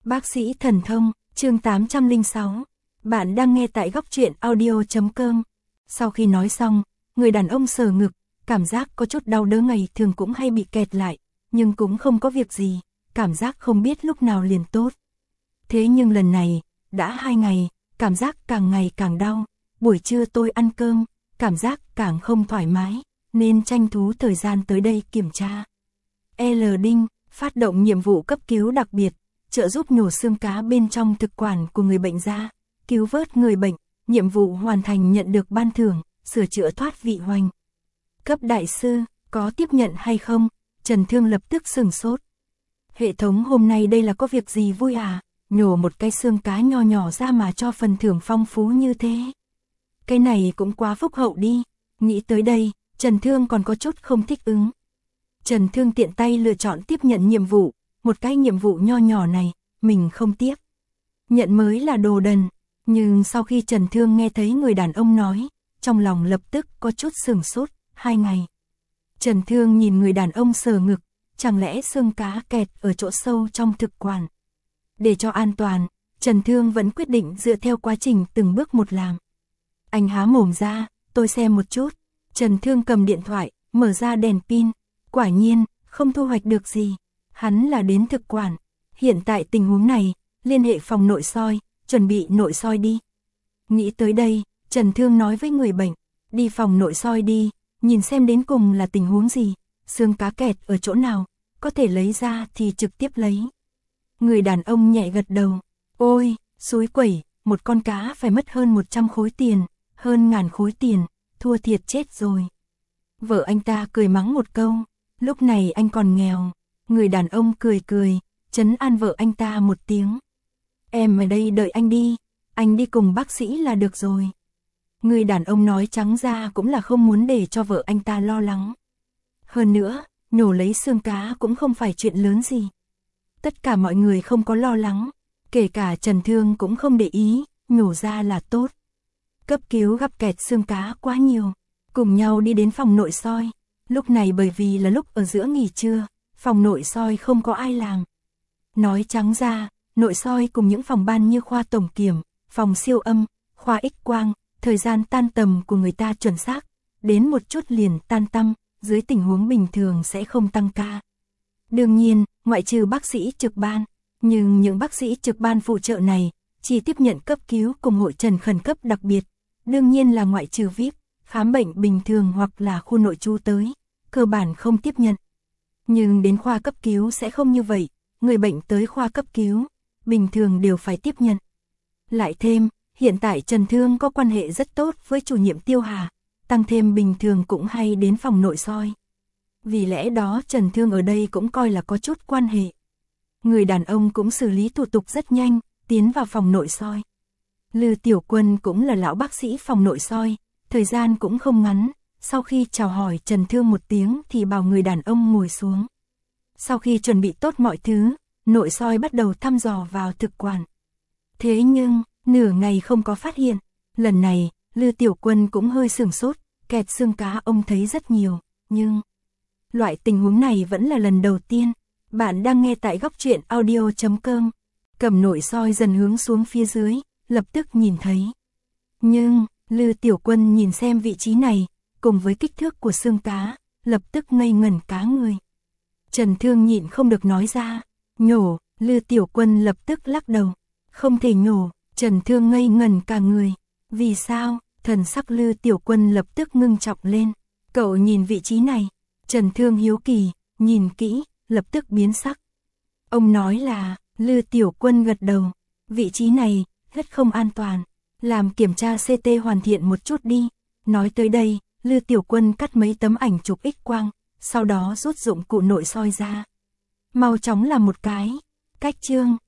Bác sĩ thần thông, chương 806. Bạn đang nghe tại góc truyện audio.com. Sau khi nói xong, người đàn ông sờ ngực, cảm giác có chút đau đớn, ngày thường cũng hay bị kẹt lại, nhưng cũng không có việc gì, cảm giác không biết lúc nào liền tốt. Thế nhưng lần này, đã 2 ngày, cảm giác càng ngày càng đau, buổi trưa tôi ăn cơm, cảm giác càng không thoải mái, nên tranh thủ thời gian tới đây kiểm tra. L. Đinh, phát động nhiệm vụ cấp cứu đặc biệt, trợ giúp nhổ xương cá bên trong thực quản của người bệnh ra, cứu vớt người bệnh, nhiệm vụ hoàn thành, nhận được ban thưởng, sửa chữa thoát vị hoành. Cấp đại sư, có tiếp nhận hay không? Trần Thương lập tức sửng sốt. Hệ thống hôm nay đây là có việc gì vui à? Nhổ một cái xương cá nho nhỏ ra mà cho phần thưởng phong phú như thế. Cái này cũng quá phúc hậu đi. Nghĩ tới đây, Trần Thương còn có chút không thích ứng. Trần Thương tiện tay lựa chọn tiếp nhận nhiệm vụ, một cái nhiệm vụ nho nhỏ này, mình không tiếp. Nhận mới là đồ đần, nhưng sau khi Trần Thương nghe thấy người đàn ông nói, trong lòng lập tức có chút sửng sốt, 2 ngày. Trần Thương nhìn người đàn ông sờ ngực, chẳng lẽ xương cá kẹt ở chỗ sâu trong thực quản. Để cho an toàn, Trần Thương vẫn quyết định dựa theo quá trình từng bước một làm. Anh há mồm ra, tôi xem một chút. Trần Thương cầm điện thoại, mở ra đèn pin. Quả nhiên, không thu hoạch được gì. Hắn là đến thực quản. Hiện tại tình huống này, liên hệ phòng nội soi, chuẩn bị nội soi đi. Nghĩ tới đây, Trần Thương nói với người bệnh, đi phòng nội soi đi, nhìn xem đến cùng là tình huống gì, xương cá kẹt ở chỗ nào, có thể lấy ra thì trực tiếp lấy. Người đàn ông nhẹ gật đầu, ôi, xúi quẩy, một con cá phải mất hơn 100 khối tiền, hơn 1000 khối tiền, thua thiệt chết rồi. Vợ anh ta cười mắng một câu, lúc này anh còn nghèo. Người đàn ông cười cười, trấn an vợ anh ta một tiếng. Em ở đây đợi anh đi, anh đi cùng bác sĩ là được rồi. Người đàn ông nói trắng ra cũng là không muốn để cho vợ anh ta lo lắng. Hơn nữa, nhổ lấy xương cá cũng không phải chuyện lớn gì. Tất cả mọi người không có lo lắng, kể cả Trần Thương cũng không để ý, nhổ ra là tốt. Cấp cứu gặp kẹt xương cá quá nhiều, cùng nhau đi đến phòng nội soi. Lúc này bởi vì là lúc ở giữa nghỉ trưa, phòng nội soi không có ai làm. Nói trắng ra, nội soi cùng những phòng ban như khoa tổng kiểm, phòng siêu âm, khoa X-quang, thời gian tan tầm của người ta chuẩn xác, đến một chút liền tan tăm, dưới tình huống bình thường sẽ không tăng ca. Đương nhiên, ngoại trừ bác sĩ trực ban, nhưng những bác sĩ trực ban phụ trợ này, chỉ tiếp nhận cấp cứu cùng hội trần khẩn cấp đặc biệt, đương nhiên là ngoại trừ VIP, khám bệnh bình thường hoặc là khu nội trú tới, cơ bản không tiếp nhận. Nhưng đến khoa cấp cứu sẽ không như vậy, người bệnh tới khoa cấp cứu, bình thường đều phải tiếp nhận. Lại thêm, hiện tại Trần Thương có quan hệ rất tốt với chủ nhiệm Tiêu Hà, tăng thêm bình thường cũng hay đến phòng nội soi. Vì lẽ đó Trần Thương ở đây cũng coi là có chút quan hệ. Người đàn ông cũng xử lý thủ tục rất nhanh, tiến vào phòng nội soi. Lư Tiểu Quân cũng là lão bác sĩ phòng nội soi, thời gian cũng không ngắn. Sau khi chào hỏi Trần Thương một tiếng thì bảo người đàn ông ngồi xuống. Sau khi chuẩn bị tốt mọi thứ, nội soi bắt đầu thăm dò vào thực quản. Thế nhưng, nửa ngày không có phát hiện. Lần này, Lư Tiểu Quân cũng hơi sửng sốt, kẹt xương cá ông thấy rất nhiều, nhưng loại tình huống này vẫn là lần đầu tiên. Bạn đang nghe tại góc truyện audio.com. Cầm nội soi dần hướng xuống phía dưới, lập tức nhìn thấy. Nhưng, Lư Tiểu Quân nhìn xem vị trí này, cùng với kích thước của xương cá, lập tức ngây ngẩn cá người. Trần Thương nhịn không được nói ra, nhổ. Lư Tiểu Quân lập tức lắc đầu, không thể nhổ. Trần Thương ngây ngẩn cả người. Vì sao? Thần sắc Lư Tiểu Quân lập tức ngưng trọng lên. Cậu nhìn vị trí này. Trần Thương hiếu kỳ, nhìn kỹ, lập tức biến sắc. Ông nói là, Lư Tiểu Quân gật đầu, vị trí này, rất không an toàn. Làm kiểm tra CT hoàn thiện một chút đi. Nói tới đây, Lư Tiểu Quân cắt mấy tấm ảnh chụp X-quang, sau đó rút dụng cụ nội soi ra. Mau chóng làm một cái. Cách chương.